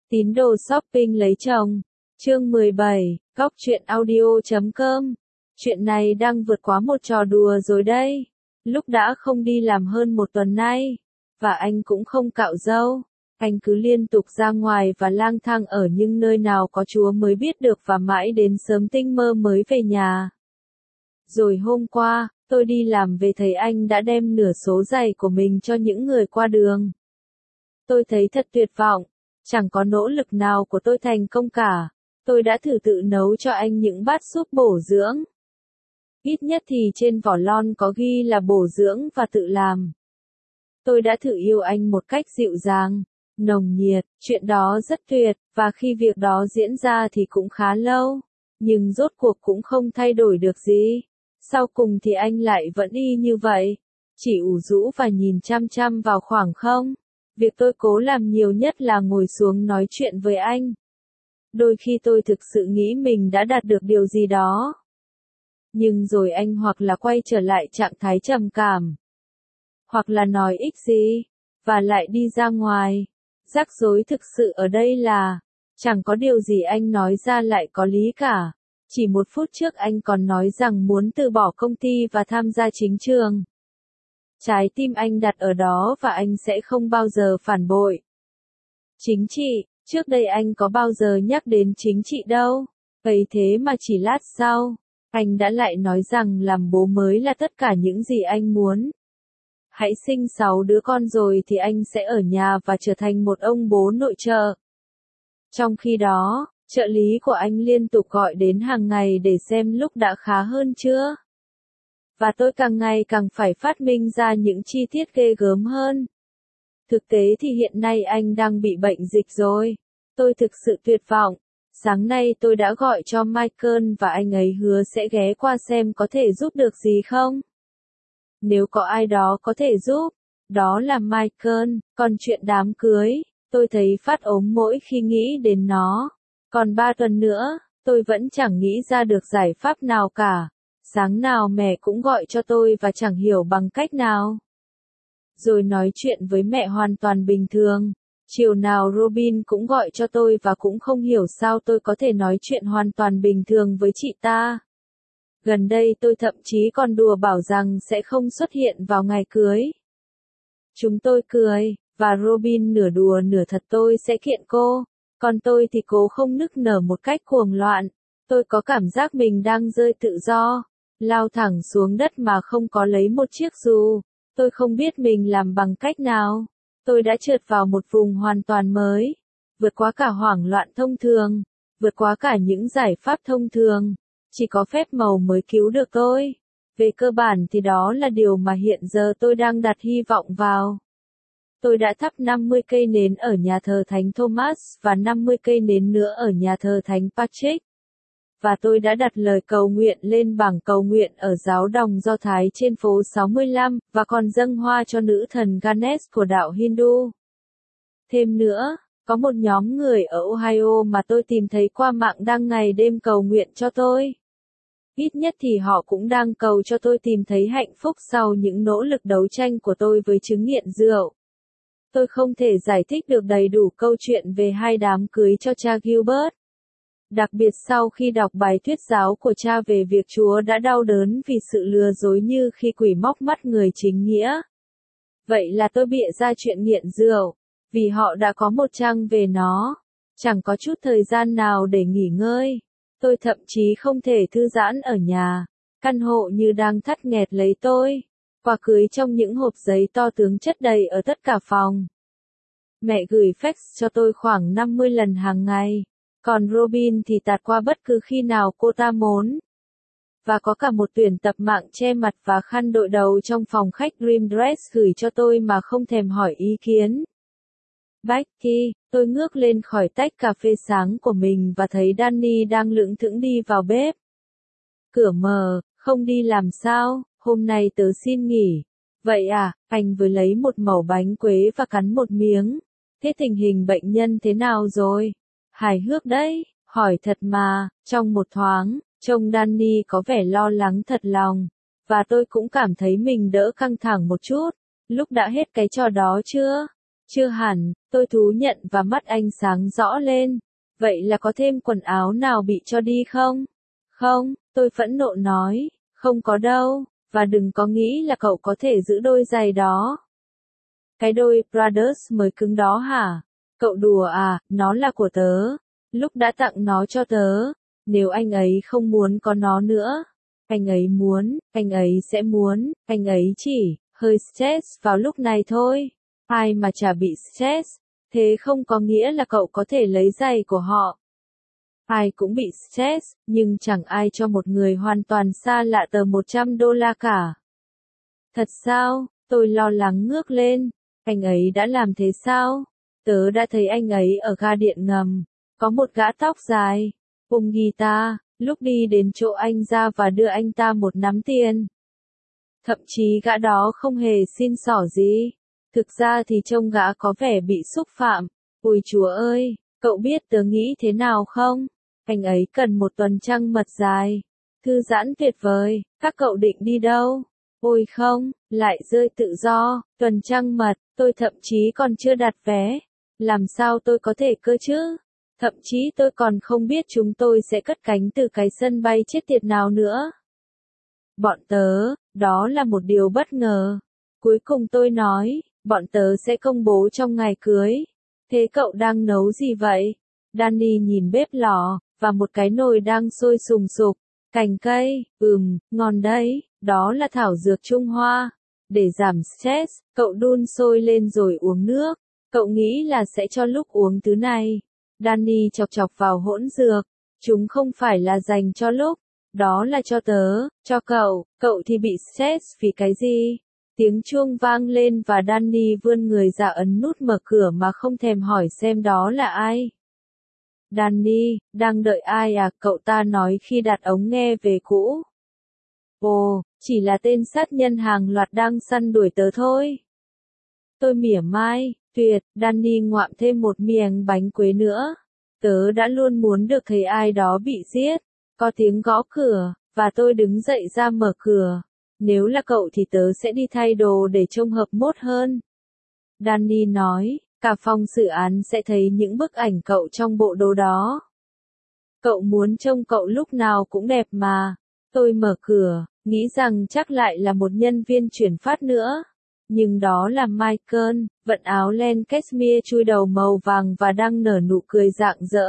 Tín đồ shopping lấy chồng. Chương 17, Góc truyện audio.com. Chuyện này đang vượt quá một trò đùa rồi đây. Lúc đã không đi làm hơn một tuần nay, và anh cũng không cạo râu. Anh cứ liên tục ra ngoài và lang thang ở những nơi nào có Chúa mới biết được và mãi đến sớm tinh mơ mới về nhà. Rồi hôm qua, tôi đi làm về thấy anh đã đem nửa số giày của mình cho những người qua đường. Tôi thấy thật tuyệt vọng, chẳng có nỗ lực nào của tôi thành công cả. Tôi đã thử tự nấu cho anh những bát súp bổ dưỡng. Ít nhất thì trên vỏ lon có ghi là bổ dưỡng và tự làm. Tôi đã thử yêu anh một cách dịu dàng, nồng nhiệt, chuyện đó rất tuyệt, và khi việc đó diễn ra thì cũng khá lâu, nhưng rốt cuộc cũng không thay đổi được gì. Sau cùng thì anh lại vẫn y như vậy, chỉ ủ rũ và nhìn chăm chăm vào khoảng không. Việc tôi cố làm nhiều nhất là ngồi xuống nói chuyện với anh. Đôi khi tôi thực sự nghĩ mình đã đạt được điều gì đó. Nhưng rồi anh hoặc là quay trở lại trạng thái trầm cảm, hoặc là nói ích gì, và lại đi ra ngoài. Rắc rối thực sự ở đây là, chẳng có điều gì anh nói ra lại có lý cả. Chỉ một phút trước anh còn nói rằng muốn từ bỏ công ty và tham gia chính trường. Trái tim anh đặt ở đó và anh sẽ không bao giờ phản bội. Chính trị, trước đây anh có bao giờ nhắc đến chính trị đâu. Vậy thế mà chỉ lát sau, anh đã lại nói rằng làm bố mới là tất cả những gì anh muốn. Hãy sinh 6 đứa con rồi thì anh sẽ ở nhà và trở thành một ông bố nội trợ. Trong khi đó, trợ lý của anh liên tục gọi đến hàng ngày để xem lúc đã khá hơn chưa. Và tôi càng ngày càng phải phát minh ra những chi tiết ghê gớm hơn. Thực tế thì hiện nay anh đang bị bệnh dịch rồi. Tôi thực sự tuyệt vọng. Sáng nay tôi đã gọi cho Michael và anh ấy hứa sẽ ghé qua xem có thể giúp được gì không. Nếu có ai đó có thể giúp, đó là Michael. Còn chuyện đám cưới, tôi thấy phát ốm mỗi khi nghĩ đến nó. Còn 3 tuần nữa, tôi vẫn chẳng nghĩ ra được giải pháp nào cả. Sáng nào mẹ cũng gọi cho tôi và chẳng hiểu bằng cách nào. Rồi nói chuyện với mẹ hoàn toàn bình thường. Chiều nào Robin cũng gọi cho tôi và cũng không hiểu sao tôi có thể nói chuyện hoàn toàn bình thường với chị ta. Gần đây tôi thậm chí còn đùa bảo rằng sẽ không xuất hiện vào ngày cưới. Chúng tôi cười, và Robin nửa đùa nửa thật tôi sẽ kiện cô. Còn tôi thì cố không nức nở một cách cuồng loạn. Tôi có cảm giác mình đang rơi tự do, lao thẳng xuống đất mà không có lấy một chiếc dù. Tôi không biết mình làm bằng cách nào. Tôi đã trượt vào một vùng hoàn toàn mới, vượt qua cả hoảng loạn thông thường, vượt qua cả những giải pháp thông thường. Chỉ có phép màu mới cứu được tôi. Về cơ bản thì đó là điều mà hiện giờ tôi đang đặt hy vọng vào. Tôi đã thắp 50 cây nến ở nhà thờ Thánh Thomas và 50 cây nến nữa ở nhà thờ Thánh Patrick. Và tôi đã đặt lời cầu nguyện lên bảng cầu nguyện ở giáo đồng Do Thái trên phố 65, và còn dâng hoa cho nữ thần Ganesh của đạo Hindu. Thêm nữa, có một nhóm người ở Ohio mà tôi tìm thấy qua mạng đang ngày đêm cầu nguyện cho tôi. Ít nhất thì họ cũng đang cầu cho tôi tìm thấy hạnh phúc sau những nỗ lực đấu tranh của tôi với chứng nghiện rượu. Tôi không thể giải thích được đầy đủ câu chuyện về hai đám cưới cho cha Gilbert. Đặc biệt sau khi đọc bài thuyết giáo của cha về việc Chúa đã đau đớn vì sự lừa dối như khi quỷ móc mắt người chính nghĩa. Vậy là tôi bịa ra chuyện nghiện rượu, vì họ đã có một trang về nó. Chẳng có chút thời gian nào để nghỉ ngơi. Tôi thậm chí không thể thư giãn ở nhà. Căn hộ như đang thắt nghẹt lấy tôi. Quà cưới trong những hộp giấy to tướng chất đầy ở tất cả phòng. Mẹ gửi fax cho tôi khoảng 50 lần hàng ngày. Còn Robin thì tạt qua bất cứ khi nào cô ta muốn. Và có cả một tuyển tập mạng che mặt và khăn đội đầu trong phòng khách Dream Dress gửi cho tôi mà không thèm hỏi ý kiến. Becky, tôi ngước lên khỏi tách cà phê sáng của mình và thấy Danny đang lững thững đi vào bếp. Cửa mở, không đi làm sao, hôm nay tớ xin nghỉ. Vậy à, anh vừa lấy một mẩu bánh quế và cắn một miếng. Thế tình hình bệnh nhân thế nào rồi? Hài hước đấy, hỏi thật mà. Trong một thoáng, trông Danny có vẻ lo lắng thật lòng. Và tôi cũng cảm thấy mình đỡ căng thẳng một chút. Lúc đã hết cái trò đó chưa? Chưa hẳn, tôi thú nhận và mắt anh sáng rõ lên. Vậy là có thêm quần áo nào bị cho đi không? Không, tôi phẫn nộ nói, không có đâu, và đừng có nghĩ là cậu có thể giữ đôi giày đó. Cái đôi Brothers mới cứng đó hả? Cậu đùa à, nó là của tớ. Lúc đã tặng nó cho tớ, nếu anh ấy không muốn có nó nữa, anh ấy muốn, anh ấy sẽ muốn, anh ấy chỉ hơi stress vào lúc này thôi. Ai mà chả bị stress, thế không có nghĩa là cậu có thể lấy giày của họ. Ai cũng bị stress, nhưng chẳng ai cho một người hoàn toàn xa lạ tờ $100 cả. Thật sao? Tôi lo lắng ngước lên. Anh ấy đã làm thế sao? Tớ đã thấy anh ấy ở ga điện ngầm. Có một gã tóc dài, ôm guitar, lúc đi đến chỗ anh ra và đưa anh ta một nắm tiền. Thậm chí gã đó không hề xin xỏ gì. Thực ra thì trông gã có vẻ bị xúc phạm. Ôi chúa ơi, cậu biết tớ nghĩ thế nào không? Anh ấy cần một tuần trăng mật dài. Thư giãn tuyệt vời, các cậu định đi đâu? Ôi không, lại rơi tự do, tuần trăng mật, tôi thậm chí còn chưa đặt vé. Làm sao tôi có thể cơ chứ? Thậm chí tôi còn không biết chúng tôi sẽ cất cánh từ cái sân bay chết tiệt nào nữa. Bọn tớ, đó là một điều bất ngờ. Cuối cùng tôi nói, bọn tớ sẽ công bố trong ngày cưới. Thế cậu đang nấu gì vậy? Danny nhìn bếp lò, và một cái nồi đang sôi sùng sục. Cành cây, ngon đấy, đó là thảo dược Trung Hoa. Để giảm stress, cậu đun sôi lên rồi uống nước. Cậu nghĩ là sẽ cho lúc uống thứ này. Danny chọc chọc vào hỗn dược. Chúng không phải là dành cho lúc. Đó là cho tớ, cho cậu thì bị stress vì cái gì? Tiếng chuông vang lên và Danny vươn người ra ấn nút mở cửa mà không thèm hỏi xem đó là ai. Danny, đang đợi ai à? Cậu ta nói khi đặt ống nghe về cũ. Ồ, chỉ là tên sát nhân hàng loạt đang săn đuổi tớ thôi. Tôi mỉa mai, tuyệt, Danny ngoạm thêm một miếng bánh quế nữa. Tớ đã luôn muốn được thấy ai đó bị giết. Có tiếng gõ cửa, và tôi đứng dậy ra mở cửa. Nếu là cậu thì tớ sẽ đi thay đồ để trông hợp mốt hơn. Danny nói, cả phòng xử án sẽ thấy những bức ảnh cậu trong bộ đồ đó. Cậu muốn trông cậu lúc nào cũng đẹp mà. Tôi mở cửa, nghĩ rằng chắc lại là một nhân viên chuyển phát nữa. Nhưng đó là Michael, vận áo len cashmere chui đầu màu vàng và đang nở nụ cười rạng rỡ.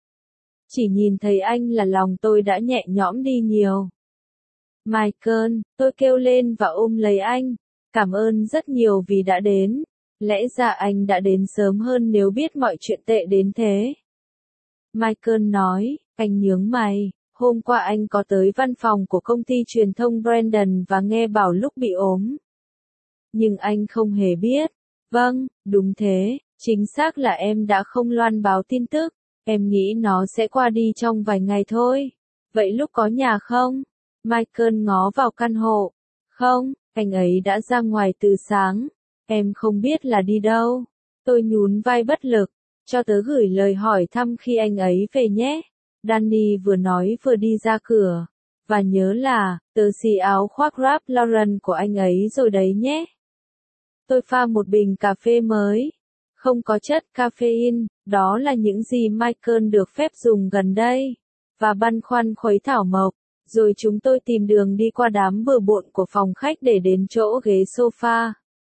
Chỉ nhìn thấy anh là lòng tôi đã nhẹ nhõm đi nhiều. Michael, tôi kêu lên và ôm lấy anh. Cảm ơn rất nhiều vì đã đến. Lẽ ra anh đã đến sớm hơn nếu biết mọi chuyện tệ đến thế. Michael nói, anh nhướng mày. Hôm qua anh có tới văn phòng của công ty truyền thông Brandon và nghe bảo lúc bị ốm. Nhưng anh không hề biết. Vâng, đúng thế, chính xác là em đã không loan báo tin tức. Em nghĩ nó sẽ qua đi trong vài ngày thôi. Vậy lúc có nhà không? Michael ngó vào căn hộ. Không, anh ấy đã ra ngoài từ sáng. Em không biết là đi đâu. Tôi nhún vai bất lực. Cho tớ gửi lời hỏi thăm khi anh ấy về nhé. Danny vừa nói vừa đi ra cửa. Và nhớ là, tớ xì áo khoác Ralph Lauren của anh ấy rồi đấy nhé. Tôi pha một bình cà phê mới. Không có chất caffeine, đó là những gì Michael được phép dùng gần đây. Và băn khoăn khuấy thảo mộc. Rồi chúng tôi tìm đường đi qua đám bừa bộn của phòng khách để đến chỗ ghế sofa.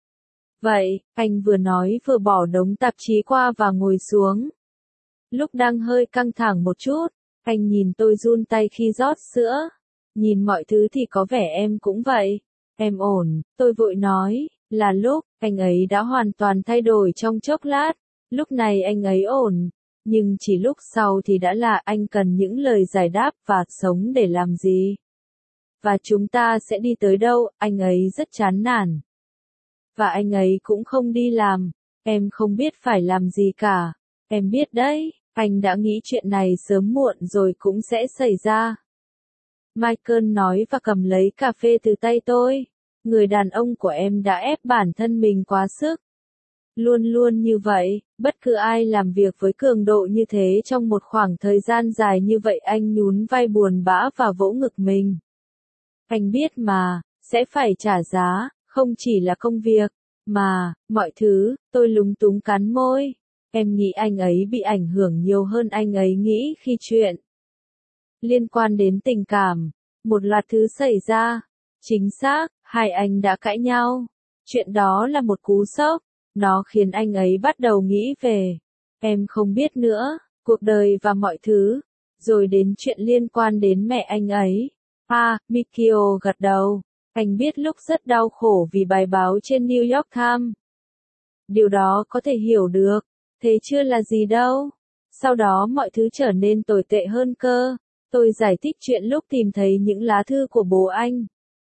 Vậy, anh vừa nói vừa bỏ đống tạp chí qua và ngồi xuống. Lúc đang hơi căng thẳng một chút, anh nhìn tôi run tay khi rót sữa. Nhìn mọi thứ thì có vẻ em cũng vậy. Em ổn, tôi vội nói, là lúc, anh ấy đã hoàn toàn thay đổi trong chốc lát. Lúc này anh ấy ổn. Nhưng chỉ lúc sau thì đã là anh cần những lời giải đáp và sống để làm gì. Và chúng ta sẽ đi tới đâu, anh ấy rất chán nản. Và anh ấy cũng không đi làm. Em không biết phải làm gì cả. Em biết đấy, anh đã nghĩ chuyện này sớm muộn rồi cũng sẽ xảy ra. Michael nói và cầm lấy cà phê từ tay tôi. Người đàn ông của em đã ép bản thân mình quá sức. Luôn luôn như vậy, bất cứ ai làm việc với cường độ như thế trong một khoảng thời gian dài như vậy anh nhún vai buồn bã và vỗ ngực mình. Anh biết mà, sẽ phải trả giá, không chỉ là công việc, Mà, mọi thứ, tôi lúng túng cắn môi. Em nghĩ anh ấy bị ảnh hưởng nhiều hơn anh ấy nghĩ khi chuyện liên quan đến tình cảm. Một loạt thứ xảy ra. Chính xác, hai anh đã cãi nhau. Chuyện đó là một cú sốc. Nó khiến anh ấy bắt đầu nghĩ về, em không biết nữa, cuộc đời và mọi thứ. Rồi đến chuyện liên quan đến mẹ anh ấy. Mikio gật đầu. Anh biết lúc rất đau khổ vì bài báo trên New York Times. Điều đó có thể hiểu được. Thế chưa là gì đâu. Sau đó mọi thứ trở nên tồi tệ hơn cơ. Tôi giải thích chuyện lúc tìm thấy những lá thư của bố anh.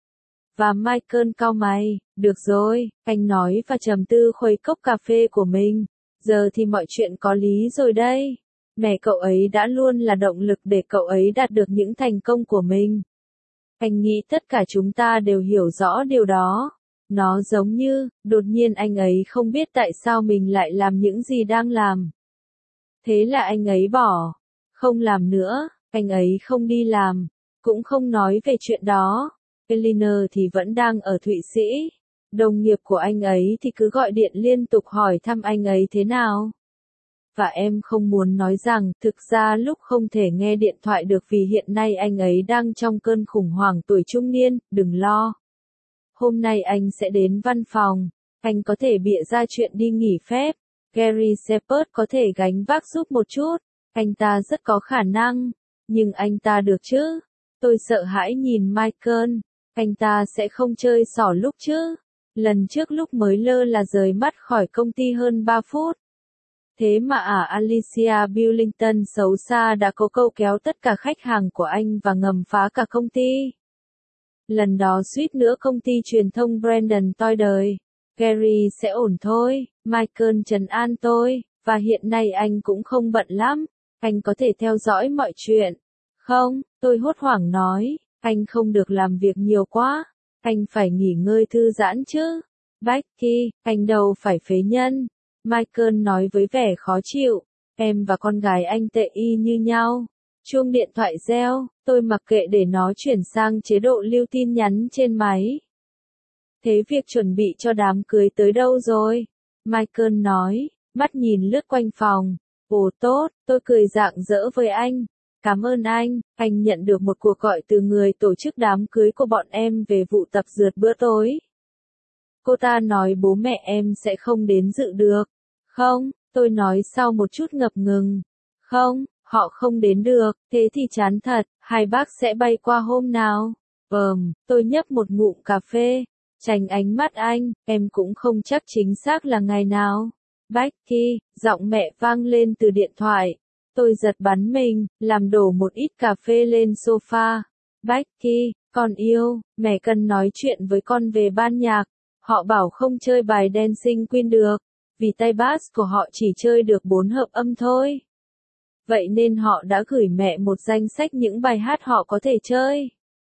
Và Michael cau mày, được rồi, anh nói và trầm tư khuấy cốc cà phê của mình. Giờ thì mọi chuyện có lý rồi đây. Mẹ cậu ấy đã luôn là động lực để cậu ấy đạt được những thành công của mình. Anh nghĩ tất cả chúng ta đều hiểu rõ điều đó. Nó giống như, đột nhiên anh ấy không biết tại sao mình lại làm những gì đang làm. Thế là anh ấy bỏ. Không làm nữa, anh ấy không đi làm. Cũng không nói về chuyện đó. Eleanor thì vẫn đang ở Thụy Sĩ. Đồng nghiệp của anh ấy thì cứ gọi điện liên tục hỏi thăm anh ấy thế nào. Và em không muốn nói rằng, thực ra lúc không thể nghe điện thoại được vì hiện nay anh ấy đang trong cơn khủng hoảng tuổi trung niên, đừng lo. Hôm nay anh sẽ đến văn phòng. Anh có thể bịa ra chuyện đi nghỉ phép. Gary Shepard có thể gánh vác giúp một chút. Anh ta rất có khả năng. Nhưng anh ta được chứ? Tôi sợ hãi nhìn Michael. Anh ta sẽ không chơi xỏ lúc chứ? Lần trước lúc mới lơ là rời mắt khỏi công ty hơn 3 phút. Thế mà Alicia Billington xấu xa đã có câu kéo tất cả khách hàng của anh và ngầm phá cả công ty. Lần đó suýt nữa công ty truyền thông Brandon toi đời. Gary sẽ ổn thôi, Michael trấn an tôi, và hiện nay anh cũng không bận lắm, anh có thể theo dõi mọi chuyện. Không, tôi hốt hoảng nói, anh không được làm việc nhiều quá, anh phải nghỉ ngơi thư giãn chứ. Becky, anh đâu phải phế nhân. Michael nói với vẻ khó chịu, em và con gái anh tệ y như nhau. Chuông điện thoại reo, tôi mặc kệ để nó chuyển sang chế độ lưu tin nhắn trên máy. Thế việc chuẩn bị cho đám cưới tới đâu rồi? Michael nói, mắt nhìn lướt quanh phòng. Ồ tốt, tôi cười rạng rỡ với anh. Cảm ơn anh nhận được một cuộc gọi từ người tổ chức đám cưới của bọn em về vụ tập dượt bữa tối. Cô ta nói bố mẹ em sẽ không đến dự được. Không, tôi nói sau một chút ngập ngừng. Không, họ không đến được, thế thì chán thật, hai bác sẽ bay qua hôm nào? Tôi nhấp một ngụm cà phê, tránh ánh mắt anh, em cũng không chắc chính xác là ngày nào. Becky, giọng mẹ vang lên từ điện thoại. Tôi giật bắn mình, làm đổ một ít cà phê lên sofa. Becky, con yêu, mẹ cần nói chuyện với con về ban nhạc. Họ bảo không chơi bài Dancing Queen được, vì tay bass của họ chỉ chơi được 4 hợp âm thôi. Vậy nên họ đã gửi mẹ một danh sách những bài hát họ có thể chơi.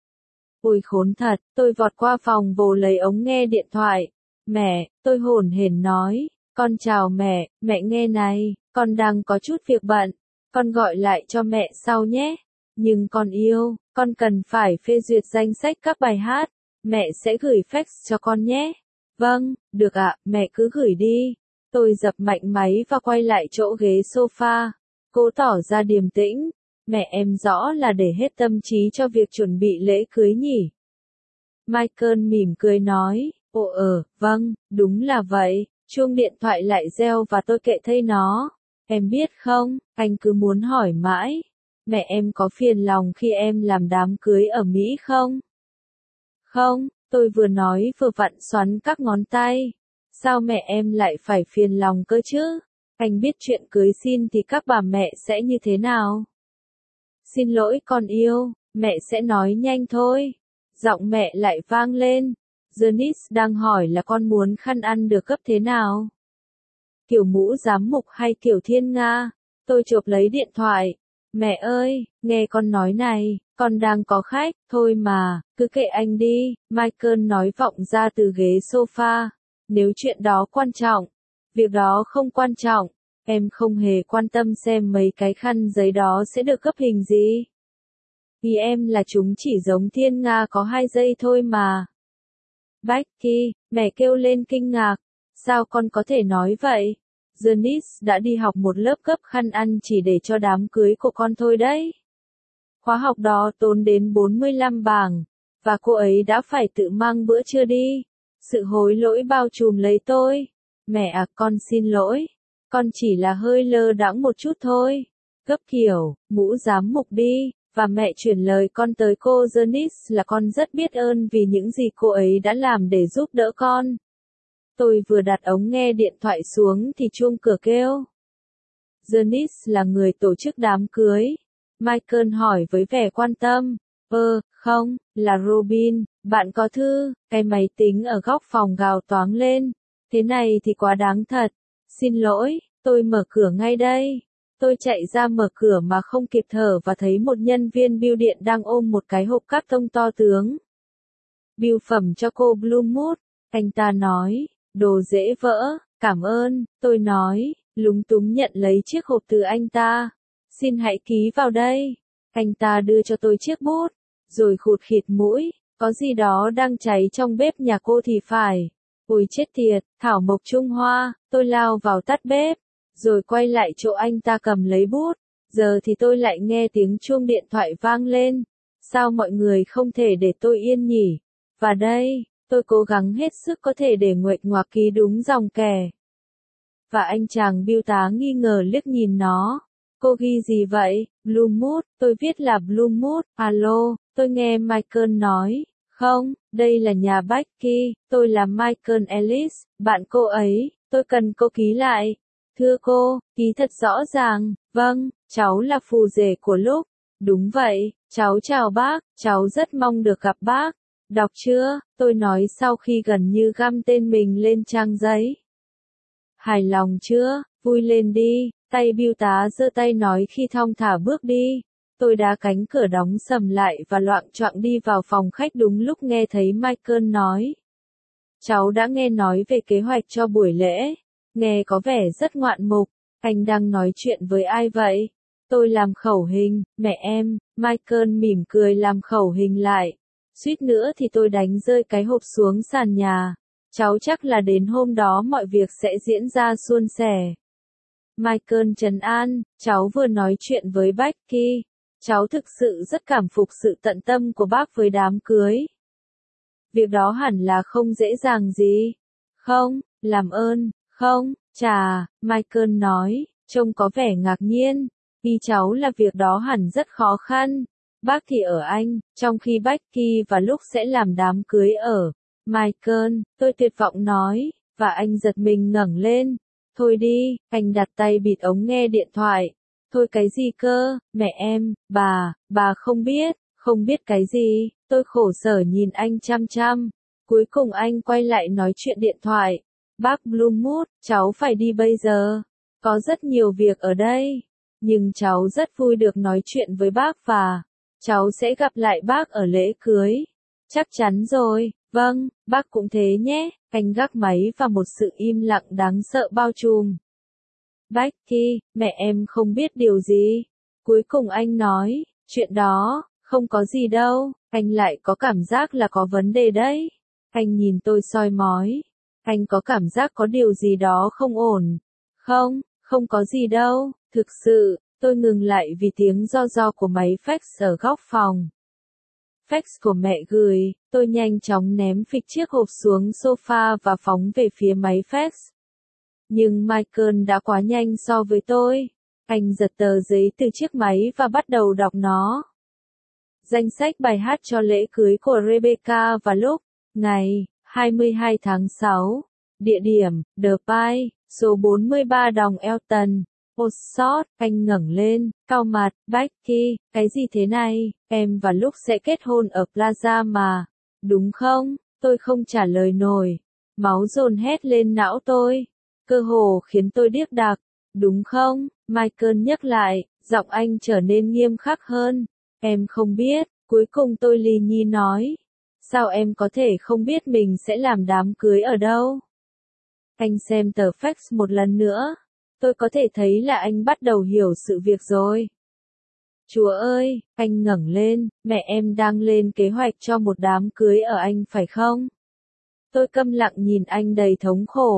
Ôi khốn thật, tôi vọt qua phòng vồ lấy ống nghe điện thoại. Mẹ, tôi hổn hển nói, con chào mẹ, mẹ nghe này, con đang có chút việc bận, con gọi lại cho mẹ sau nhé. Nhưng con yêu, con cần phải phê duyệt danh sách các bài hát, mẹ sẽ gửi fax cho con nhé. Vâng, được ạ, mẹ cứ gửi đi. Tôi dập mạnh máy và quay lại chỗ ghế sofa. Cố tỏ ra điềm tĩnh. Mẹ em rõ là để hết tâm trí cho việc chuẩn bị lễ cưới nhỉ. Michael mỉm cười nói, vâng, đúng là vậy. Chuông điện thoại lại reo và tôi kệ thay nó. Em biết không, anh cứ muốn hỏi mãi. Mẹ em có phiền lòng khi em làm đám cưới ở Mỹ không? Không, tôi vừa nói vừa vặn xoắn các ngón tay. Sao mẹ em lại phải phiền lòng cơ chứ? Anh biết chuyện cưới xin thì các bà mẹ sẽ như thế nào? Xin lỗi con yêu, mẹ sẽ nói nhanh thôi. Giọng mẹ lại vang lên. Janice đang hỏi là con muốn khăn ăn được gấp thế nào? Kiểu mũ giám mục hay kiểu thiên nga? Tôi chộp lấy điện thoại. Mẹ ơi, nghe con nói này, con đang có khách, thôi mà, cứ kệ anh đi, Michael nói vọng ra từ ghế sofa. Nếu chuyện đó quan trọng, việc đó không quan trọng, em không hề quan tâm xem mấy cái khăn giấy đó sẽ được gấp hình gì. Vì em là chúng chỉ giống thiên nga có 2 giây thôi mà. Becky, mẹ kêu lên kinh ngạc. Sao con có thể nói vậy? Janice đã đi học một lớp cấp khăn ăn chỉ để cho đám cưới của con thôi đấy. Khóa học đó tốn đến 45 bảng, và cô ấy đã phải tự mang bữa trưa đi. Sự hối lỗi bao trùm lấy tôi. Mẹ à, con xin lỗi. Con chỉ là hơi lơ đãng một chút thôi. Cấp kiểu, mũ giám mục đi, và mẹ chuyển lời con tới cô Janice là con rất biết ơn vì những gì cô ấy đã làm để giúp đỡ con. Tôi vừa đặt ống nghe điện thoại xuống thì chuông cửa kêu. Janice là người tổ chức đám cưới. Michael hỏi với vẻ quan tâm. Không, là Robin, bạn có thư. Cái máy tính ở góc phòng gào toáng lên. Thế này thì quá đáng thật. Xin lỗi, tôi mở cửa ngay đây. Tôi chạy ra mở cửa mà không kịp thở và thấy một nhân viên bưu điện đang ôm một cái hộp cát tông to tướng. Bưu phẩm cho cô Bloomwood, anh ta nói, đồ dễ vỡ, cảm ơn, tôi nói, lúng túng nhận lấy chiếc hộp từ anh ta. Xin hãy ký vào đây. Anh ta đưa cho tôi chiếc bút, rồi khụt khịt mũi, có gì đó đang cháy trong bếp nhà cô thì phải. Ôi chết tiệt, thảo mộc Trung Hoa, tôi lao vào tắt bếp, rồi quay lại chỗ anh ta cầm lấy bút. Giờ thì tôi lại nghe tiếng chuông điện thoại vang lên. Sao mọi người không thể để tôi yên nhỉ? Và đây, tôi cố gắng hết sức có thể để nguệch ngoạc ký đúng dòng kẻ. Và anh chàng bưu tá nghi ngờ liếc nhìn nó. Cô ghi gì vậy? Bloomwood, tôi viết là Bloomwood. Alo, tôi nghe Michael nói. Không, đây là nhà Becky, tôi là Michael Ellis, bạn cô ấy, tôi cần cô ký lại. Thưa cô, ký thật rõ ràng. Vâng, cháu là phù rể của Lúc. Đúng vậy, cháu chào bác, cháu rất mong được gặp bác. Đọc chưa? Tôi nói sau khi gần như găm tên mình lên trang giấy. Hài lòng chưa? Vui lên đi. Tay bưu tá giơ tay nói khi thong thả bước đi. Tôi đá cánh cửa đóng sầm lại và loạng choạng đi vào phòng khách đúng lúc nghe thấy Michael nói. Cháu đã nghe nói về kế hoạch cho buổi lễ. Nghe có vẻ rất ngoạn mục. Anh đang nói chuyện với ai vậy? Tôi làm khẩu hình, mẹ em. Michael mỉm cười làm khẩu hình lại. Suýt nữa thì tôi đánh rơi cái hộp xuống sàn nhà. Cháu chắc là đến hôm đó mọi việc sẽ diễn ra suôn sẻ. Michael trấn an, cháu vừa nói chuyện với Becky. Cháu thực sự rất cảm phục sự tận tâm của bác với đám cưới. Việc đó hẳn là không dễ dàng gì. Không, làm ơn, không, chà, Michael nói, trông có vẻ ngạc nhiên. Ý cháu là việc đó hẳn rất khó khăn. Bác thì ở Anh, trong khi Becky và Lúc sẽ làm đám cưới ở Michael, tôi tuyệt vọng nói, và anh giật mình ngẩng lên. Thôi đi, anh đặt tay bịt ống nghe điện thoại. Thôi cái gì cơ, mẹ em, bà không biết cái gì, tôi khổ sở nhìn anh chăm chăm. Cuối cùng anh quay lại nói chuyện điện thoại. Bác Bloomwood, cháu phải đi bây giờ. Có rất nhiều việc ở đây. Nhưng cháu rất vui được nói chuyện với bác và cháu sẽ gặp lại bác ở lễ cưới. Chắc chắn rồi, vâng, bác cũng thế nhé. Anh gác máy và một sự im lặng đáng sợ bao trùm. Becky, mẹ em không biết điều gì. Cuối cùng anh nói, chuyện đó, không có gì đâu, anh lại có cảm giác là có vấn đề đấy. Anh nhìn tôi soi mói. Anh có cảm giác có điều gì đó không ổn. Không, không có gì đâu, thực sự, tôi ngừng lại vì tiếng ro của máy fax ở góc phòng. Fax của mẹ gửi, tôi nhanh chóng ném phịch chiếc hộp xuống sofa và phóng về phía máy fax. Nhưng Michael đã quá nhanh so với tôi. Anh giật tờ giấy từ chiếc máy và bắt đầu đọc nó. Danh sách bài hát cho lễ cưới của Rebecca và Lúc. Ngày, 22 tháng 6. Địa điểm, The Pie, số 43 Đồng Elton. Oxford, anh ngẩng lên, cau mặt, Becky, cái gì thế này, em và Lúc sẽ kết hôn ở Plaza mà, đúng không? Tôi không trả lời nổi. Máu dồn hét lên não tôi. Cơ hồ khiến tôi điếc đạc. Đúng không? Michael nhắc lại, giọng anh trở nên nghiêm khắc hơn. Em không biết, cuối cùng tôi lì nhì nói. Sao em có thể không biết mình sẽ làm đám cưới ở đâu? Anh xem tờ fax một lần nữa. Tôi có thể thấy là anh bắt đầu hiểu sự việc rồi. Chúa ơi, anh ngẩng lên, mẹ em đang lên kế hoạch cho một đám cưới ở Anh phải không? Tôi câm lặng nhìn anh đầy thống khổ.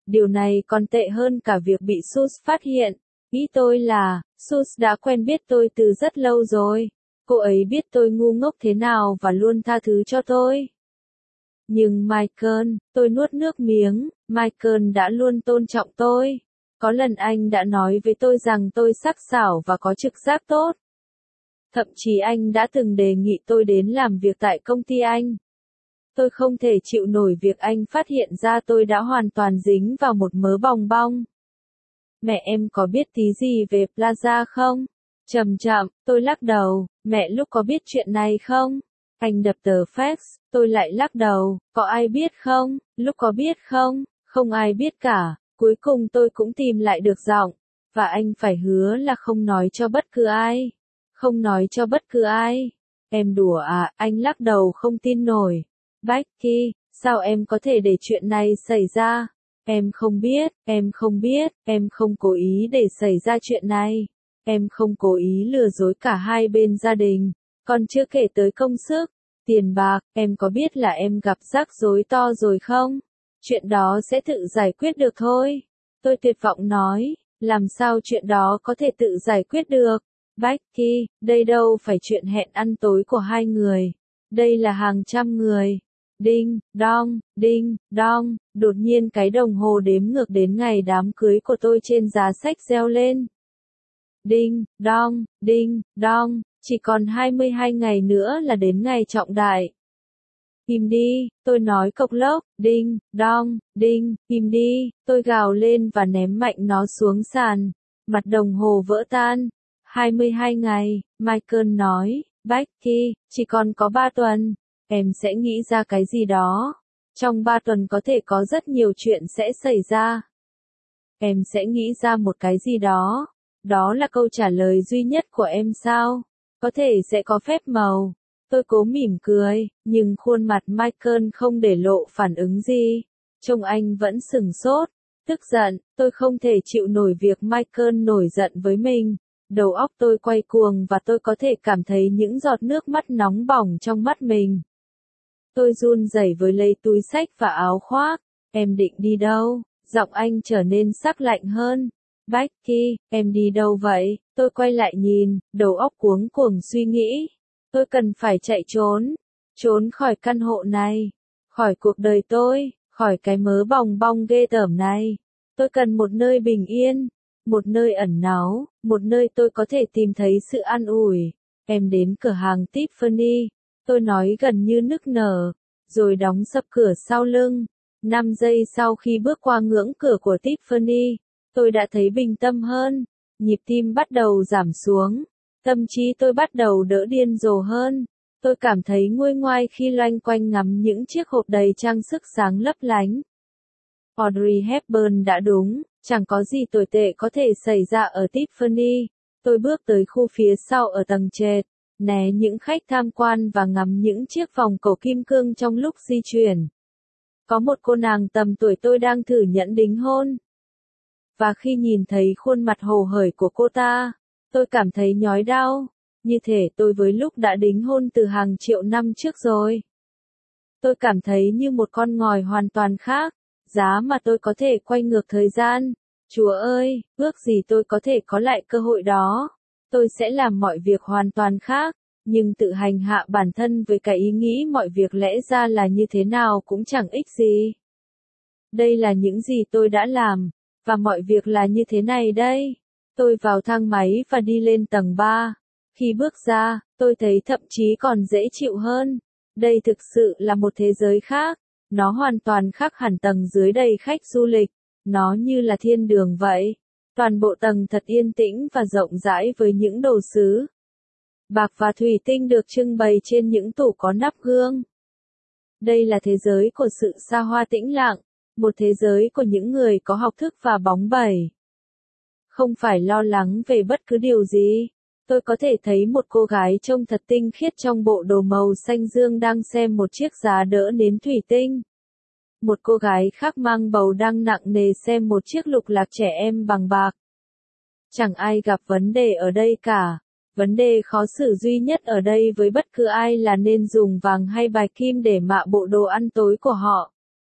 Điều này còn tệ hơn cả việc bị Sus phát hiện. Ý tôi là, Sus đã quen biết tôi từ rất lâu rồi. Cô ấy biết tôi ngu ngốc thế nào và luôn tha thứ cho tôi. Nhưng Michael, tôi nuốt nước miếng, Michael đã luôn tôn trọng tôi. Có lần anh đã nói với tôi rằng tôi sắc sảo và có trực giác tốt. Thậm chí anh đã từng đề nghị tôi đến làm việc tại công ty anh. Tôi không thể chịu nổi việc anh phát hiện ra tôi đã hoàn toàn dính vào một mớ bòng bong. Mẹ em có biết tí gì về Plaza không? Chậm chậm, tôi lắc đầu, mẹ lúc có biết chuyện này không? Anh đập tờ fax, tôi lại lắc đầu, có ai biết không? Lúc có biết không? Không ai biết cả, cuối cùng tôi cũng tìm lại được giọng, và anh phải hứa là không nói cho bất cứ ai. Không nói cho bất cứ ai. Em đùa à, anh lắc đầu không tin nổi. Becky, sao em có thể để chuyện này xảy ra? Em không biết, em không biết, em không cố ý để xảy ra chuyện này. Em không cố ý lừa dối cả hai bên gia đình, còn chưa kể tới công sức, tiền bạc, em có biết là em gặp rắc rối to rồi không? Chuyện đó sẽ tự giải quyết được thôi. Tôi tuyệt vọng nói, làm sao chuyện đó có thể tự giải quyết được? Becky, đây đâu phải chuyện hẹn ăn tối của hai người. Đây là hàng trăm người. Đinh, đong, đột nhiên cái đồng hồ đếm ngược đến ngày đám cưới của tôi trên giá sách reo lên. Đinh, đong, chỉ còn 22 ngày nữa là đến ngày trọng đại. Im đi, tôi nói cộc lốc, đinh, im đi, tôi gào lên và ném mạnh nó xuống sàn. Mặt đồng hồ vỡ tan. 22 ngày, Michael nói, Becky, chỉ còn có 3 tuần. Em sẽ nghĩ ra cái gì đó. Trong 3 tuần có thể có rất nhiều chuyện sẽ xảy ra. Em sẽ nghĩ ra một cái gì đó. Đó là câu trả lời duy nhất của em sao? Có thể sẽ có phép màu. Tôi cố mỉm cười, nhưng khuôn mặt Michael không để lộ phản ứng gì. Trông anh vẫn sửng sốt, tức giận, tôi không thể chịu nổi việc Michael nổi giận với mình. Đầu óc tôi quay cuồng và tôi có thể cảm thấy những giọt nước mắt nóng bỏng trong mắt mình. Tôi run rẩy với lấy túi xách và áo khoác. Em định đi đâu? Giọng anh trở nên sắc lạnh hơn. Becky, em đi đâu vậy? Tôi quay lại nhìn, đầu óc cuống cuồng suy nghĩ. Tôi cần phải chạy trốn. Trốn khỏi căn hộ này. Khỏi cuộc đời tôi. Khỏi cái mớ bòng bong ghê tởm này. Tôi cần một nơi bình yên. Một nơi ẩn náu. Một nơi tôi có thể tìm thấy sự an ủi. Em đến cửa hàng Tiffany. Tôi nói gần như nức nở. Rồi đóng sập cửa sau lưng. 5 giây sau khi bước qua ngưỡng cửa của Tiffany, tôi đã thấy bình tâm hơn. Nhịp tim bắt đầu giảm xuống. Tâm trí tôi bắt đầu đỡ điên rồ hơn. Tôi cảm thấy nguôi ngoai khi loanh quanh ngắm những chiếc hộp đầy trang sức sáng lấp lánh. Audrey Hepburn đã đúng, chẳng có gì tồi tệ có thể xảy ra ở Tiffany. Tôi bước tới khu phía sau ở tầng trệt, né những khách tham quan và ngắm những chiếc vòng cổ kim cương trong lúc di chuyển. Có một cô nàng tầm tuổi tôi đang thử nhẫn đính hôn. Và khi nhìn thấy khuôn mặt hồ hởi của cô ta, tôi cảm thấy nhói đau, như thể tôi với lúc đã đính hôn từ hàng triệu năm trước rồi. Tôi cảm thấy như một con ngòi hoàn toàn khác, giá mà tôi có thể quay ngược thời gian. Chúa ơi, ước gì tôi có thể có lại cơ hội đó. Tôi sẽ làm mọi việc hoàn toàn khác, nhưng tự hành hạ bản thân với cái ý nghĩ mọi việc lẽ ra là như thế nào cũng chẳng ích gì. Đây là những gì tôi đã làm, và mọi việc là như thế này đây. Tôi vào thang máy và đi lên tầng 3. Khi bước ra, tôi thấy thậm chí còn dễ chịu hơn. Đây thực sự là một thế giới khác. Nó hoàn toàn khác hẳn tầng dưới đầy khách du lịch. Nó như là thiên đường vậy. Toàn bộ tầng thật yên tĩnh và rộng rãi với những đồ sứ bạc và thủy tinh được trưng bày trên những tủ có nắp gương. Đây là thế giới của sự xa hoa tĩnh lặng, một thế giới của những người có học thức và bóng bẩy. Không phải lo lắng về bất cứ điều gì. Tôi có thể thấy một cô gái trông thật tinh khiết trong bộ đồ màu xanh dương đang xem một chiếc giá đỡ nến thủy tinh. Một cô gái khác mang bầu đang nặng nề xem một chiếc lục lạc trẻ em bằng bạc. Chẳng ai gặp vấn đề ở đây cả. Vấn đề khó xử duy nhất ở đây với bất cứ ai là nên dùng vàng hay bạch kim để mạ bộ đồ ăn tối của họ.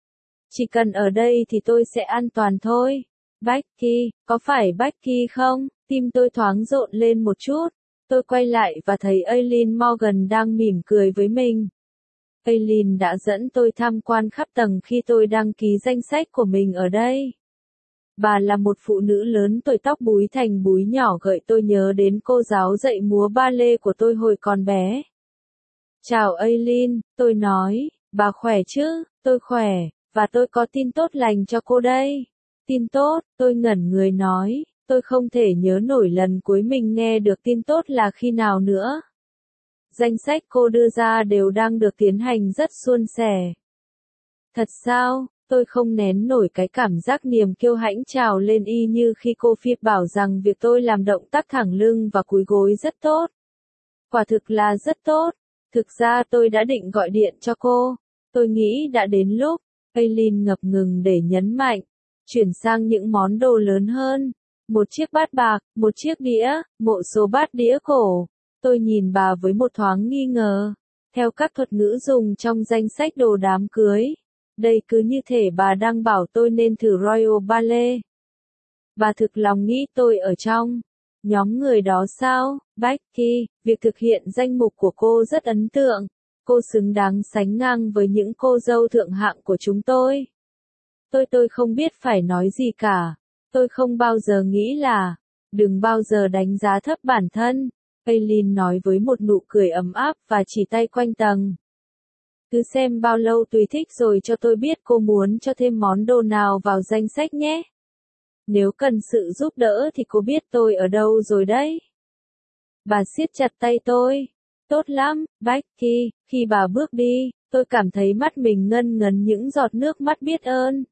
Chỉ cần ở đây thì tôi sẽ an toàn thôi. Becky, có phải Becky không? Tim tôi thoáng rộn lên một chút. Tôi quay lại và thấy Eileen Morgan đang mỉm cười với mình. Eileen đã dẫn tôi tham quan khắp tầng khi tôi đăng ký danh sách của mình ở đây. Bà là một phụ nữ lớn tuổi, tóc búi thành búi nhỏ, gợi tôi nhớ đến cô giáo dạy múa ba lê của tôi hồi còn bé. Chào Eileen, tôi nói, bà khỏe chứ? Tôi khỏe, và tôi có tin tốt lành cho cô đây. Tin tốt, tôi ngẩn người nói, tôi không thể nhớ nổi lần cuối mình nghe được tin tốt là khi nào nữa. Danh sách cô đưa ra đều đang được tiến hành rất suôn sẻ. Thật sao? Tôi không nén nổi cái cảm giác niềm kiêu hãnh trào lên y như khi cô Phi bảo rằng việc tôi làm động tác thẳng lưng và cúi gối rất tốt. Quả thực là rất tốt. Thực ra tôi đã định gọi điện cho cô. Tôi nghĩ đã đến lúc. Eileen ngập ngừng để nhấn mạnh. Chuyển sang những món đồ lớn hơn. Một chiếc bát bạc, một chiếc đĩa, một số bát đĩa cổ. Tôi nhìn bà với một thoáng nghi ngờ. Theo các thuật ngữ dùng trong danh sách đồ đám cưới. Đây cứ như thể bà đang bảo tôi nên thử Royal Ballet. Bà thực lòng nghĩ tôi ở trong nhóm người đó sao? Becky, việc thực hiện danh mục của cô rất ấn tượng. Cô xứng đáng sánh ngang với những cô dâu thượng hạng của chúng tôi. Tôi không biết phải nói gì cả. Tôi không bao giờ nghĩ là, đừng bao giờ đánh giá thấp bản thân. Eileen nói với một nụ cười ấm áp và chỉ tay quanh tầng. Cứ xem bao lâu tùy thích rồi cho tôi biết cô muốn cho thêm món đồ nào vào danh sách nhé. Nếu cần sự giúp đỡ thì cô biết tôi ở đâu rồi đấy. Bà siết chặt tay tôi. Tốt lắm, Becky. Khi bà bước đi, tôi cảm thấy mắt mình ngân ngấn những giọt nước mắt biết ơn.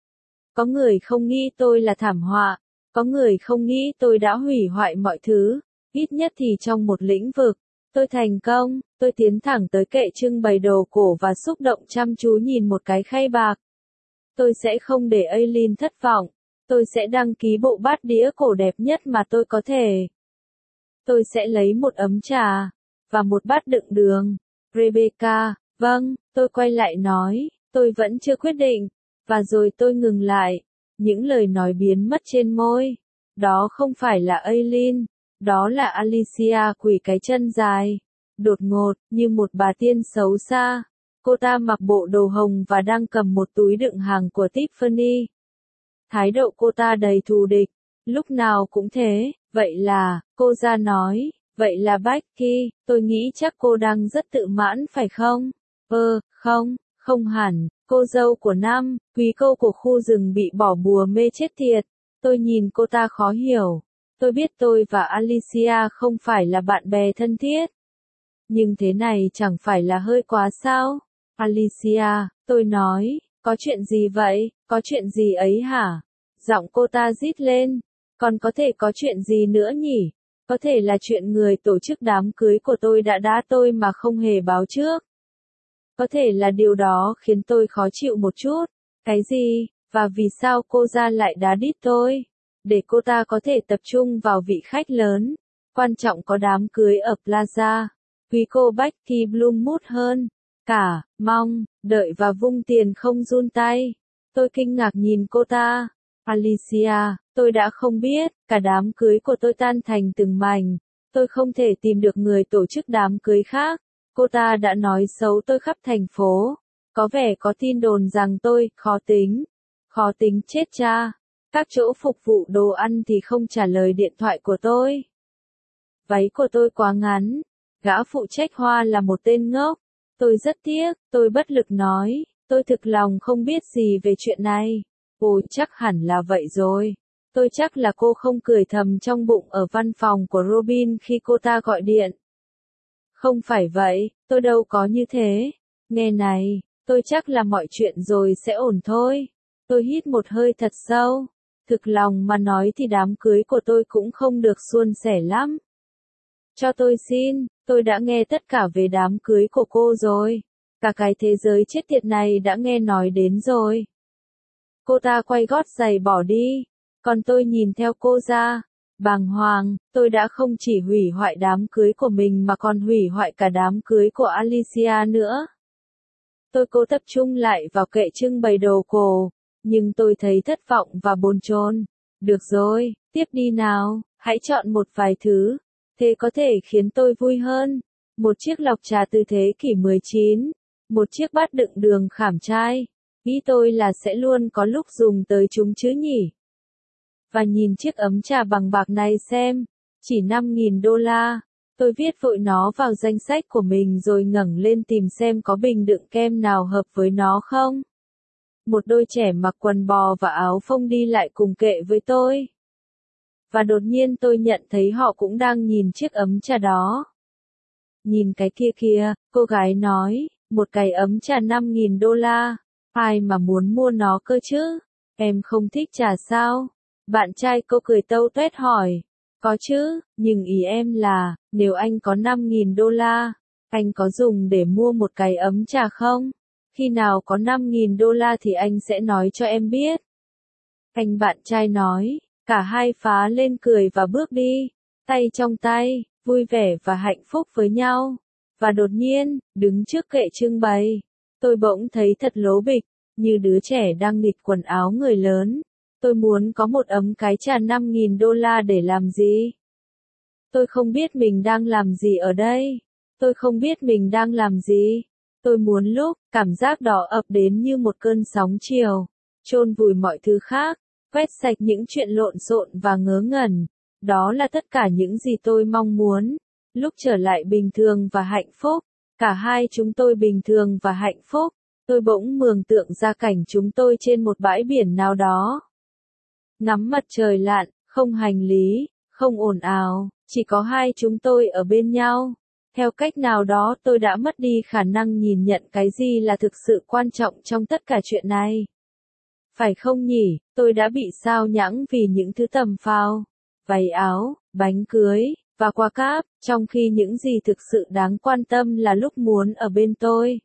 Có người không nghĩ tôi là thảm họa. Có người không nghĩ tôi đã hủy hoại mọi thứ. Ít nhất thì trong một lĩnh vực. Tôi thành công. Tôi tiến thẳng tới kệ trưng bày đồ cổ và xúc động chăm chú nhìn một cái khay bạc. Tôi sẽ không để Eileen thất vọng. Tôi sẽ đăng ký bộ bát đĩa cổ đẹp nhất mà tôi có thể. Tôi sẽ lấy một ấm trà và một bát đựng đường. Rebecca, vâng, tôi quay lại nói, tôi vẫn chưa quyết định. Và rồi tôi ngừng lại. Những lời nói biến mất trên môi. Đó không phải là Eileen, đó là Alicia, quỷ cái chân dài. Đột ngột, như một bà tiên xấu xa. Cô ta mặc bộ đồ hồng và đang cầm một túi đựng hàng của Tiffany. Thái độ cô ta đầy thù địch. Lúc nào cũng thế. Vậy là, cô ra nói, vậy là Becky, tôi nghĩ chắc cô đang rất tự mãn phải không? Không, không hẳn, cô dâu của năm, quý cô của khu rừng bị bỏ bùa mê chết tiệt. Tôi nhìn cô ta khó hiểu. Tôi biết tôi và Alicia không phải là bạn bè thân thiết. Nhưng thế này chẳng phải là hơi quá sao? Alicia, tôi nói, có chuyện gì vậy? Có chuyện gì ấy hả? Giọng cô ta rít lên. Còn có thể có chuyện gì nữa nhỉ? Có thể là chuyện người tổ chức đám cưới của tôi đã đá tôi mà không hề báo trước. Có thể là điều đó khiến tôi khó chịu một chút. Cái gì? Và vì sao cô ra lại đá đít tôi? Để cô ta có thể tập trung vào vị khách lớn. Quan trọng có đám cưới ở Plaza. Quý cô Becky Bloomwood hơn. Cả, mong, đợi và vung tiền không run tay. Tôi kinh ngạc nhìn cô ta. Alicia, tôi đã không biết, cả đám cưới của tôi tan thành từng mảnh. Tôi không thể tìm được người tổ chức đám cưới khác. Cô ta đã nói xấu tôi khắp thành phố. Có vẻ có tin đồn rằng tôi khó tính chết cha. Các chỗ phục vụ đồ ăn thì không trả lời điện thoại của tôi. Váy của tôi quá ngắn. Gã phụ trách hoa là một tên ngốc. Tôi rất tiếc, tôi bất lực nói. Tôi thực lòng không biết gì về chuyện này. Ồ, chắc hẳn là vậy rồi. Tôi chắc là cô không cười thầm trong bụng ở văn phòng của Robin khi cô ta gọi điện. Không phải vậy, tôi đâu có như thế. Nghe này, tôi chắc là mọi chuyện rồi sẽ ổn thôi. Tôi hít một hơi thật sâu. Thực lòng mà nói thì đám cưới của tôi cũng không được suôn sẻ lắm. Cho tôi xin, tôi đã nghe tất cả về đám cưới của cô rồi. Cả cái thế giới chết tiệt này đã nghe nói đến rồi. Cô ta quay gót giày bỏ đi. Còn tôi nhìn theo cô ra. Bàng hoàng, tôi đã không chỉ hủy hoại đám cưới của mình mà còn hủy hoại cả đám cưới của Alicia nữa. Tôi cố tập trung lại vào kệ trưng bày đồ cổ, nhưng tôi thấy thất vọng và bồn chồn. Được rồi, tiếp đi nào, hãy chọn một vài thứ. Thế có thể khiến tôi vui hơn. Một chiếc lọc trà từ thế kỷ 19, một chiếc bát đựng đường khảm trai. Nghĩ tôi là sẽ luôn có lúc dùng tới chúng chứ nhỉ? Và nhìn chiếc ấm trà bằng bạc này xem, chỉ $5.000. Tôi viết vội nó vào danh sách của mình rồi ngẩng lên tìm xem có bình đựng kem nào hợp với nó không. Một đôi trẻ mặc quần bò và áo phông đi lại cùng kệ với tôi. Và đột nhiên tôi nhận thấy họ cũng đang nhìn chiếc ấm trà đó. Nhìn cái kia kìa, cô gái nói, một cái ấm trà $5.000. Ai mà muốn mua nó cơ chứ? Em không thích trà sao? Bạn trai cô cười tâu tuét hỏi. Có chứ, nhưng ý em là, nếu anh có $5.000, anh có dùng để mua một cái ấm trà không? Khi nào có $5.000 thì anh sẽ nói cho em biết. Anh bạn trai nói, cả hai phá lên cười và bước đi, tay trong tay, vui vẻ và hạnh phúc với nhau. Và đột nhiên, đứng trước kệ trưng bày, tôi bỗng thấy thật lố bịch, như đứa trẻ đang nghịch quần áo người lớn. Tôi muốn có một ấm cái trà $5.000 để làm gì? Tôi không biết mình đang làm gì ở đây. Tôi không biết mình đang làm gì. Tôi muốn lúc, cảm giác đó ập đến như một cơn sóng chiều, chôn vùi mọi thứ khác, quét sạch những chuyện lộn xộn và ngớ ngẩn. Đó là tất cả những gì tôi mong muốn. Lúc trở lại bình thường và hạnh phúc, cả hai chúng tôi bình thường và hạnh phúc, tôi bỗng mường tượng ra cảnh chúng tôi trên một bãi biển nào đó. Ngắm mặt trời lặn, không hành lý, không ồn ào, chỉ có hai chúng tôi ở bên nhau. Theo cách nào đó tôi đã mất đi khả năng nhìn nhận cái gì là thực sự quan trọng trong tất cả chuyện này. Phải không nhỉ, tôi đã bị sao nhãng vì những thứ tầm phào, váy áo, bánh cưới, và quà cáp, trong khi những gì thực sự đáng quan tâm là lúc muốn ở bên tôi.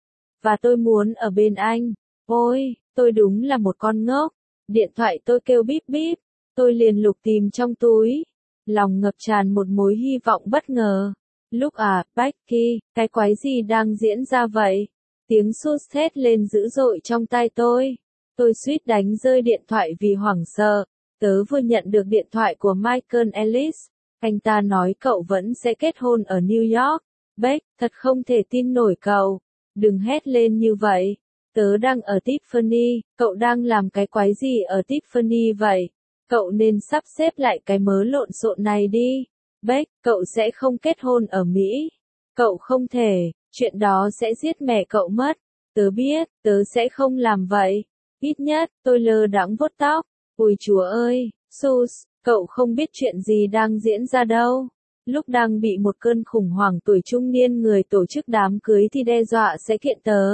Và tôi muốn ở bên anh. Ôi, tôi đúng là một con ngốc. Điện thoại tôi kêu bíp bíp. Tôi liền lục tìm trong túi. Lòng ngập tràn một mối hy vọng bất ngờ. Lúc Becky, cái quái gì đang diễn ra vậy? Tiếng sút thét lên dữ dội trong tai tôi. Tôi suýt đánh rơi điện thoại vì hoảng sợ. Tớ vừa nhận được điện thoại của Michael Ellis. Anh ta nói cậu vẫn sẽ kết hôn ở New York. Beck, thật không thể tin nổi cậu. Đừng hét lên như vậy. Tớ đang ở Tiffany, cậu đang làm cái quái gì ở Tiffany vậy? Cậu nên sắp xếp lại cái mớ lộn xộn này đi. Beck, cậu sẽ không kết hôn ở Mỹ. Cậu không thể, chuyện đó sẽ giết mẹ cậu mất. Tớ biết, tớ sẽ không làm vậy. Ít nhất, tôi lơ đãng vuốt tóc. Ôi chúa ơi, Sus, cậu không biết chuyện gì đang diễn ra đâu. Lúc đang bị một cơn khủng hoảng tuổi trung niên người tổ chức đám cưới thì đe dọa sẽ kiện tớ.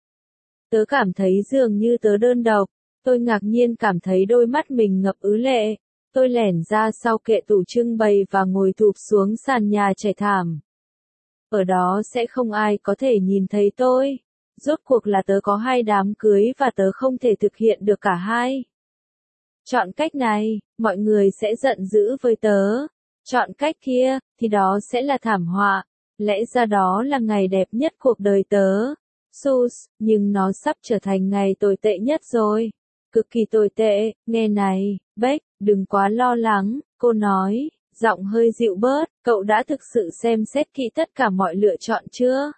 Tớ cảm thấy dường như tớ đơn độc. Tôi ngạc nhiên cảm thấy đôi mắt mình ngập ứ lệ. Tôi lẻn ra sau kệ tủ trưng bày và ngồi thụp xuống sàn nhà trải thảm. Ở đó sẽ không ai có thể nhìn thấy tôi. Rốt cuộc là tớ có hai đám cưới và tớ không thể thực hiện được cả hai. Chọn cách này, mọi người sẽ giận dữ với tớ. Chọn cách kia, thì đó sẽ là thảm họa. Lẽ ra đó là ngày đẹp nhất cuộc đời tớ. Sus, nhưng nó sắp trở thành ngày tồi tệ nhất rồi. Cực kỳ tồi tệ, nghe này, Beck, đừng quá lo lắng, cô nói, giọng hơi dịu bớt, cậu đã thực sự xem xét kỹ tất cả mọi lựa chọn chưa?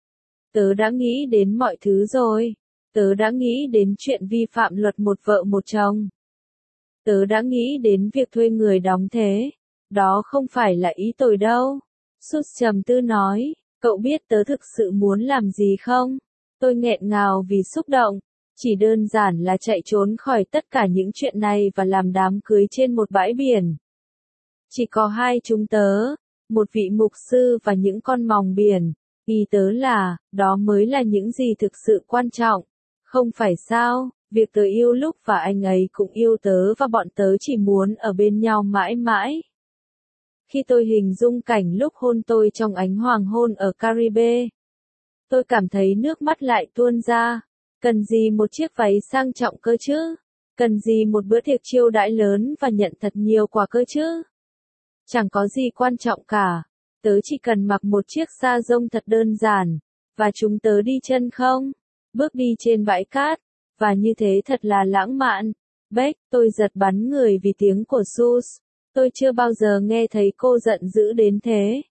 Tớ đã nghĩ đến mọi thứ rồi. Tớ đã nghĩ đến chuyện vi phạm luật một vợ một chồng. Tớ đã nghĩ đến việc thuê người đóng thế. Đó không phải là ý tôi đâu. Sus trầm tư nói, cậu biết tớ thực sự muốn làm gì không? Tôi nghẹn ngào vì xúc động. Chỉ đơn giản là chạy trốn khỏi tất cả những chuyện này và làm đám cưới trên một bãi biển. Chỉ có hai chúng tớ, một vị mục sư và những con mòng biển. Ý tớ là, đó mới là những gì thực sự quan trọng. Không phải sao, việc tớ yêu lúc và anh ấy cũng yêu tớ và bọn tớ chỉ muốn ở bên nhau mãi mãi. Khi tôi hình dung cảnh lúc hôn tôi trong ánh hoàng hôn ở Caribe, tôi cảm thấy nước mắt lại tuôn ra. Cần gì một chiếc váy sang trọng cơ chứ? Cần gì một bữa tiệc chiêu đãi lớn và nhận thật nhiều quà cơ chứ? Chẳng có gì quan trọng cả. Tớ chỉ cần mặc một chiếc sa rông thật đơn giản. Và chúng tớ đi chân không? bước đi trên bãi cát, và như thế thật là lãng mạn. Beck, tôi giật bắn người vì tiếng của Sus. Tôi chưa bao giờ nghe thấy cô giận dữ đến thế.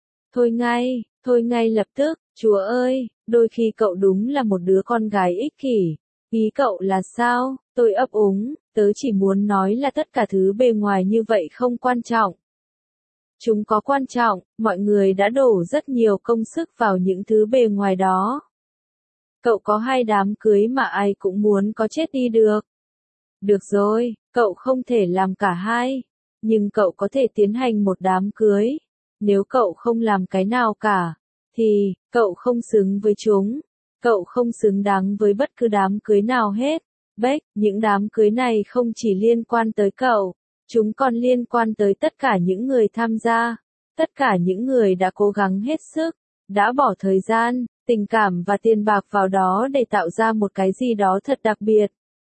Thôi ngay lập tức, Chúa ơi, đôi khi cậu đúng là một đứa con gái ích kỷ. Ý cậu là sao? Tôi ấp úng, tớ chỉ muốn nói là tất cả thứ bề ngoài như vậy không quan trọng. Chúng có quan trọng, mọi người đã đổ rất nhiều công sức vào những thứ bề ngoài đó. Cậu có 2 đám cưới mà ai cũng muốn có chết đi được. Được rồi, cậu không thể làm cả hai, nhưng cậu có thể tiến hành một đám cưới. Nếu cậu không làm cái nào cả, thì, cậu không xứng với chúng. Cậu không xứng đáng với bất cứ đám cưới nào hết. Beck, những đám cưới này không chỉ liên quan tới cậu, chúng còn liên quan tới tất cả những người tham gia. Tất cả những người đã cố gắng hết sức, đã bỏ thời gian, tình cảm và tiền bạc vào đó để tạo ra một cái gì đó thật đặc biệt.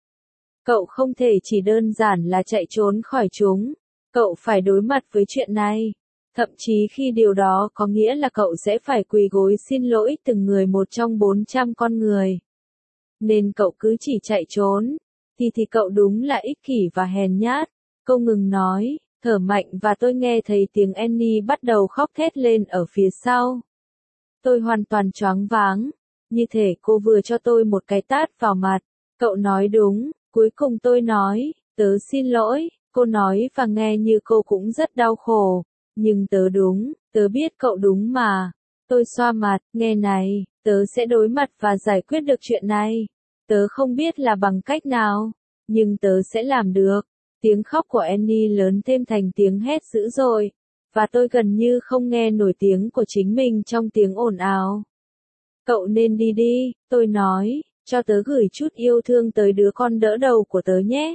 Cậu không thể chỉ đơn giản là chạy trốn khỏi chúng. Cậu phải đối mặt với chuyện này. Thậm chí khi điều đó có nghĩa là cậu sẽ phải quỳ gối xin lỗi từng người một trong 400 con người. Nên cậu cứ chỉ chạy trốn. Thì cậu đúng là ích kỷ và hèn nhát. Cô ngừng nói, thở mạnh và tôi nghe thấy tiếng Annie bắt đầu khóc thét lên ở phía sau. Tôi hoàn toàn choáng váng. Như thể cô vừa cho tôi một cái tát vào mặt. Cậu nói đúng. Cuối cùng tôi nói, tớ xin lỗi. Cô nói và nghe như cô cũng rất đau khổ. Nhưng tớ biết cậu đúng mà. Tôi xoa mặt, nghe này, tớ sẽ đối mặt và giải quyết được chuyện này. Tớ không biết là bằng cách nào, nhưng tớ sẽ làm được. Tiếng khóc của Annie lớn thêm thành tiếng hét dữ dội, và tôi gần như không nghe nổi tiếng của chính mình trong tiếng ồn ào. Cậu nên đi, tôi nói, cho tớ gửi chút yêu thương tới đứa con đỡ đầu của tớ nhé.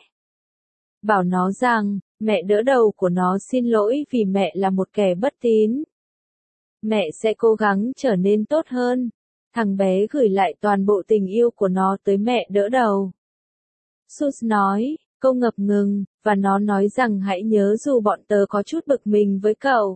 Bảo nó rằng, mẹ đỡ đầu của nó xin lỗi vì mẹ là một kẻ bất tín. Mẹ sẽ cố gắng trở nên tốt hơn. Thằng bé gửi lại toàn bộ tình yêu của nó tới mẹ đỡ đầu. Sus nói, cô ngập ngừng, và nó nói rằng hãy nhớ dù bọn tớ có chút bực mình với cậu.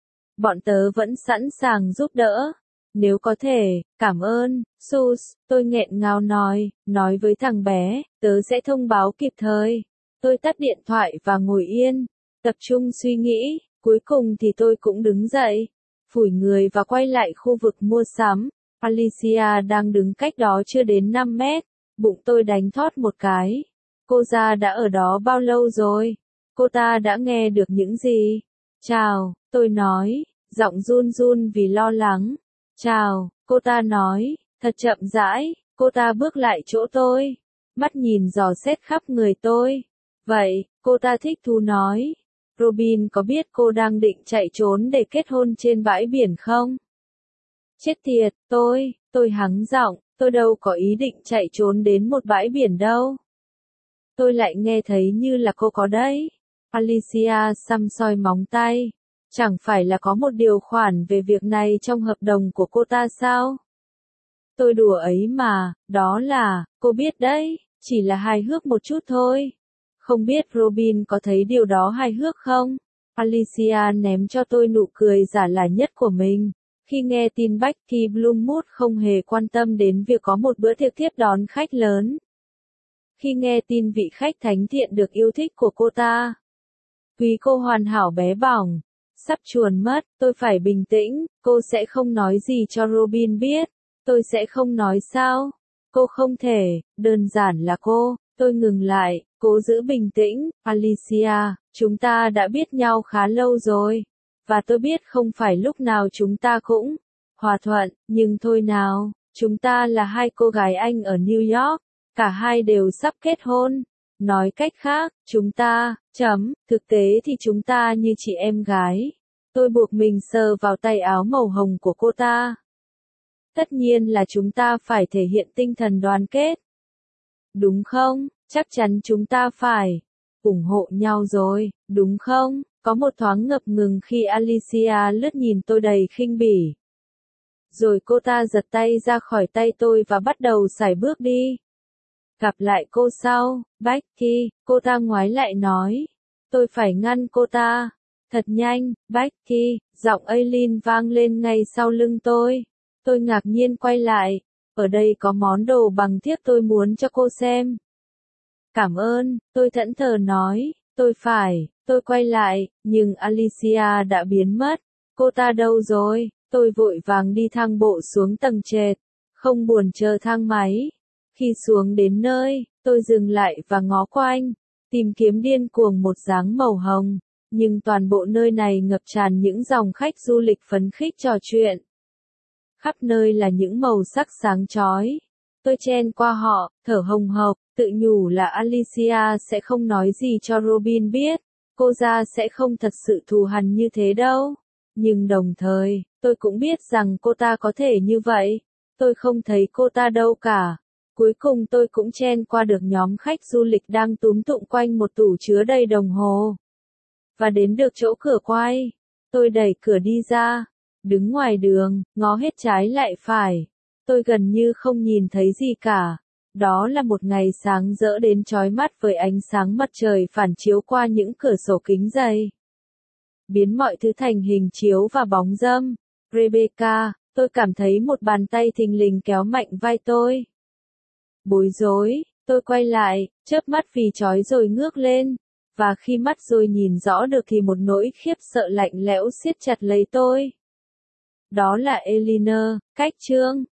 Bọn tớ vẫn sẵn sàng giúp đỡ. Nếu có thể, cảm ơn, Sus, tôi nghẹn ngào nói với thằng bé, tớ sẽ thông báo kịp thời. Tôi tắt điện thoại và ngồi yên, tập trung suy nghĩ, cuối cùng thì tôi cũng đứng dậy, phủi người và quay lại khu vực mua sắm. Alicia đang đứng cách đó chưa đến 5 mét, bụng tôi đánh thót một cái. Cô ra đã ở đó bao lâu rồi? Cô ta đã nghe được những gì? Chào, tôi nói, giọng run run vì lo lắng. Chào, cô ta nói, thật chậm rãi, cô ta bước lại chỗ tôi, mắt nhìn dò xét khắp người tôi. Vậy, cô ta thích thú nói. Robin có biết cô đang định chạy trốn để kết hôn trên bãi biển không? Chết tiệt, tôi hắng giọng, tôi đâu có ý định chạy trốn đến một bãi biển đâu. Tôi lại nghe thấy như là cô có đấy. Alicia săm soi móng tay. Chẳng phải là có một điều khoản về việc này trong hợp đồng của cô ta sao? Tôi đùa ấy mà, đó là, cô biết đấy, chỉ là hài hước một chút thôi. Không biết Robin có thấy điều đó hài hước không? Alicia ném cho tôi nụ cười giả lả nhất của mình. Khi nghe tin Becky Bloomwood không hề quan tâm đến việc có một bữa tiệc tiếp đón khách lớn. Khi nghe tin vị khách thánh thiện được yêu thích của cô ta. Quý cô hoàn hảo bé bỏng. Sắp chuồn mất, tôi phải bình tĩnh, cô sẽ không nói gì cho Robin biết. Tôi sẽ không nói sao? Cô không thể, đơn giản là tôi ngừng lại, cố giữ bình tĩnh, Alicia, chúng ta đã biết nhau khá lâu rồi. Và tôi biết không phải lúc nào chúng ta cũng hòa thuận, nhưng thôi nào, chúng ta là 2 cô gái Anh ở New York, cả hai đều sắp kết hôn. Nói cách khác, chúng ta, thực tế thì chúng ta như chị em gái. Tôi buộc mình sờ vào tay áo màu hồng của cô ta. Tất nhiên là chúng ta phải thể hiện tinh thần đoàn kết. Đúng không? Chắc chắn chúng ta phải ủng hộ nhau rồi, đúng không? Có một thoáng ngập ngừng khi Alicia lướt nhìn tôi đầy khinh bỉ. Rồi cô ta giật tay ra khỏi tay tôi và bắt đầu sải bước đi. Gặp lại cô sau, Becky, cô ta ngoái lại nói. Tôi phải ngăn cô ta. Thật nhanh, Becky, giọng Aileen vang lên ngay sau lưng tôi. Tôi ngạc nhiên quay lại. ở đây có món đồ bằng thiếc tôi muốn cho cô xem. Cảm ơn, tôi thẫn thờ nói, tôi quay lại, nhưng Alicia đã biến mất. Cô ta đâu rồi? Tôi vội vàng đi thang bộ xuống tầng trệt, không buồn chờ thang máy. Khi xuống đến nơi, tôi dừng lại và ngó quanh, tìm kiếm điên cuồng một dáng màu hồng, nhưng toàn bộ nơi này ngập tràn những dòng khách du lịch phấn khích trò chuyện. Khắp nơi là những màu sắc sáng chói. Tôi chen qua họ, thở hồng hộc, tự nhủ là Alicia sẽ không nói gì cho Robin biết, cô ra sẽ không thật sự thù hằn như thế đâu. Nhưng đồng thời, tôi cũng biết rằng cô ta có thể như vậy. Tôi không thấy cô ta đâu cả. Cuối cùng tôi cũng chen qua được nhóm khách du lịch đang túm tụm quanh một tủ chứa đầy đồng hồ. Và đến được chỗ cửa quay. Tôi đẩy cửa đi ra. Đứng ngoài đường, ngó hết trái lại phải. Tôi gần như không nhìn thấy gì cả. Đó là một ngày sáng rỡ đến chói mắt với ánh sáng mặt trời phản chiếu qua những cửa sổ kính dày. Biến mọi thứ thành hình chiếu và bóng râm. Rebecca, tôi cảm thấy một bàn tay thình lình kéo mạnh vai tôi. Bối rối, tôi quay lại, chớp mắt vì chói rồi ngước lên. Và khi mắt rồi nhìn rõ được thì một nỗi khiếp sợ lạnh lẽo siết chặt lấy tôi. Đó là Eleanor, cách chương.